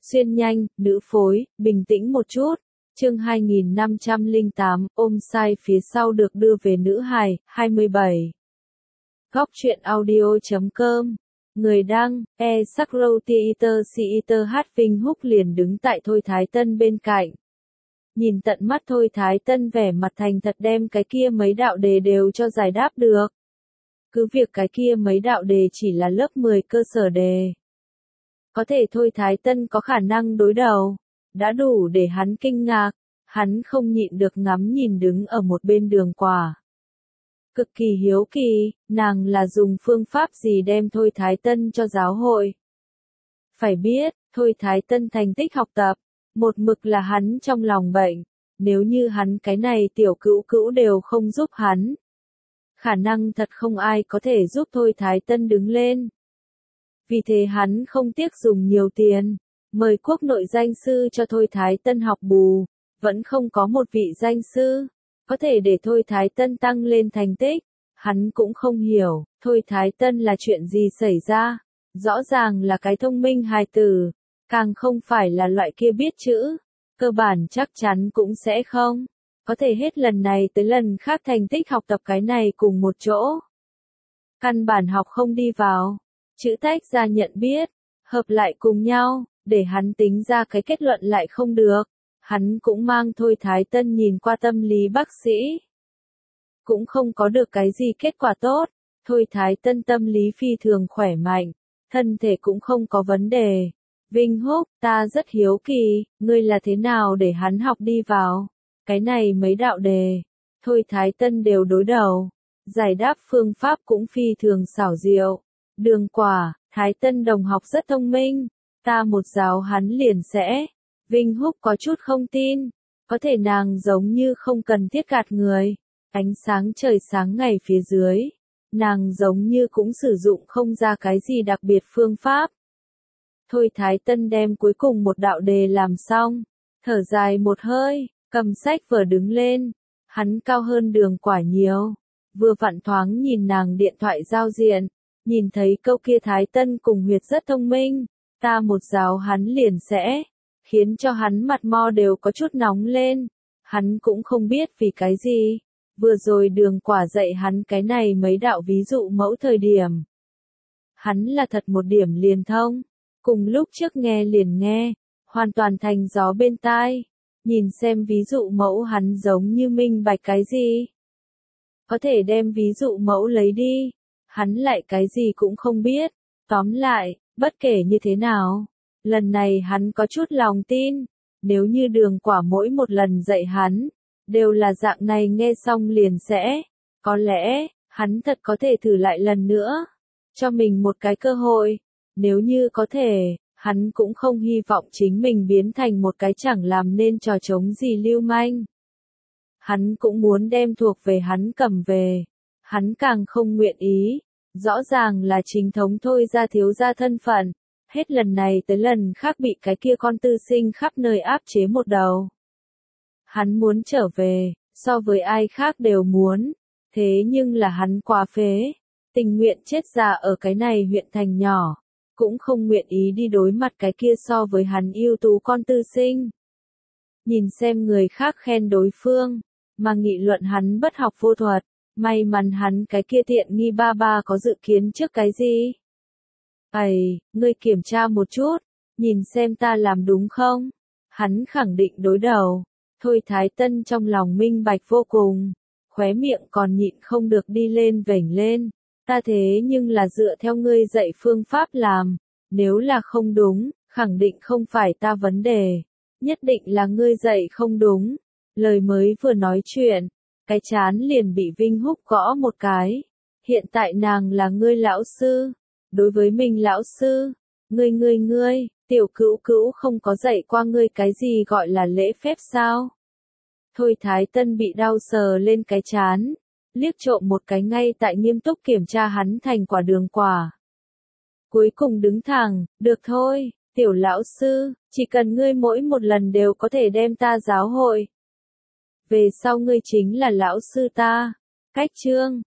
Xuyên nhanh, nữ phối, bình tĩnh một chút. Chương 2508, ôm sai phía sau được đưa về nữ hài, 27. Góc truyện audio.com. Người đăng, Sakrotheater Vinh Húc liền đứng tại Thôi Thái Tân bên cạnh. Nhìn tận mắt Thôi Thái Tân vẻ mặt thành thật đem cái kia mấy đạo đề đều cho giải đáp được. Cứ việc cái kia mấy đạo đề chỉ là lớp 10 cơ sở đề. Có thể Thôi Thái Tân có khả năng đối đầu, đã đủ để hắn kinh ngạc, hắn không nhịn được ngắm nhìn đứng ở một bên Đường Quả. Cực kỳ hiếu kỳ, nàng là dùng phương pháp gì đem Thôi Thái Tân cho giáo hội. Phải biết, Thôi Thái Tân thành tích học tập, một mực là hắn trong lòng bệnh, nếu như hắn cái này tiểu cữu cữu đều không giúp hắn. Khả năng thật không ai có thể giúp Thôi Thái Tân đứng lên. Vì thế hắn không tiếc dùng nhiều tiền, mời quốc nội danh sư cho Thôi Thái Tân học bù, vẫn không có một vị danh sư có thể để Thôi Thái Tân tăng lên thành tích. Hắn cũng không hiểu, Thôi Thái Tân là chuyện gì xảy ra, rõ ràng là cái thông minh hài tử, càng không phải là loại kia biết chữ, cơ bản chắc chắn cũng sẽ không có thể hết lần này tới lần khác thành tích học tập cái này cùng một chỗ. Căn bản học không đi vào, chữ tách ra nhận biết, hợp lại cùng nhau, để hắn tính ra cái kết luận lại không được. Hắn cũng mang Thôi Thái Tân nhìn qua tâm lý bác sĩ. Cũng không có được cái gì kết quả tốt. Thôi Thái Tân tâm lý phi thường khỏe mạnh, thân thể cũng không có vấn đề. Vinh Húc, ta rất hiếu kỳ, ngươi là thế nào để hắn học đi vào? Cái này mấy đạo đề, Thôi Thái Tân đều đối đầu. Giải đáp phương pháp cũng phi thường xảo diệu. Đường Quả, Thái Tân đồng học rất thông minh, ta một giáo hắn liền sẽ. Vinh Húc có chút không tin, có thể nàng giống như không cần thiết gạt người. Ánh sáng trời sáng ngày phía dưới, nàng giống như cũng sử dụng không ra cái gì đặc biệt phương pháp. Thôi Thái Tân đem cuối cùng một đạo đề làm xong, thở dài một hơi, cầm sách vở đứng lên. Hắn cao hơn Đường Quả nhiều, vừa vặn thoáng nhìn nàng điện thoại giao diện, nhìn thấy câu kia Thái Tân cùng Huyệt rất thông minh, ta một giáo hắn liền sẽ, khiến cho hắn mặt mo đều có chút nóng lên. Hắn cũng không biết vì cái gì, vừa rồi Đường Quả dạy hắn cái này mấy đạo ví dụ mẫu thời điểm. Hắn là thật một điểm liền thông, cùng lúc trước nghe liền nghe, hoàn toàn thành gió bên tai. Nhìn xem ví dụ mẫu hắn giống như minh bạch cái gì. Có thể đem ví dụ mẫu lấy đi, hắn lại cái gì cũng không biết. Tóm lại, bất kể như thế nào, lần này hắn có chút lòng tin, nếu như Đường Quả mỗi một lần dạy hắn, đều là dạng này nghe xong liền sẽ, có lẽ, hắn thật có thể thử lại lần nữa, cho mình một cái cơ hội, nếu như có thể, hắn cũng không hy vọng chính mình biến thành một cái chẳng làm nên trò trống gì lưu manh. Hắn cũng muốn đem thuộc về hắn cầm về, hắn càng không nguyện ý, rõ ràng là chính thống Thôi ra thiếu gia thân phận. Hết lần này tới lần khác bị cái kia con tư sinh khắp nơi áp chế một đầu. Hắn muốn trở về, so với ai khác đều muốn, thế nhưng là hắn quá phế, tình nguyện chết già ở cái này huyện thành nhỏ, cũng không nguyện ý đi đối mặt cái kia so với hắn ưu tú con tư sinh. Nhìn xem người khác khen đối phương, mà nghị luận hắn bất học vô thuật, may mắn hắn cái kia tiện nghi ba ba có dự kiến trước cái gì. Ngươi kiểm tra một chút, nhìn xem ta làm đúng không? Hắn khẳng định đối đầu. Thôi Thái Tân trong lòng minh bạch vô cùng, khóe miệng còn nhịn không được đi lên vểnh lên. Ta thế nhưng là dựa theo ngươi dạy phương pháp làm, nếu là không đúng, khẳng định không phải ta vấn đề, nhất định là ngươi dạy không đúng. Lời mới vừa nói chuyện, cái chán liền bị Vinh Húc gõ một cái. Hiện tại nàng là ngươi lão sư. Đối với mình lão sư, ngươi, tiểu cữu cữu không có dạy qua ngươi cái gì gọi là lễ phép sao? Thôi Thái Tân bị đau sờ lên cái chán, liếc trộm một cái ngay tại nghiêm túc kiểm tra hắn thành quả Đường Quả. Cuối cùng đứng thẳng, được thôi, tiểu lão sư, chỉ cần ngươi mỗi một lần đều có thể đem ta giáo hội. Về sau ngươi chính là lão sư ta. Cách chương.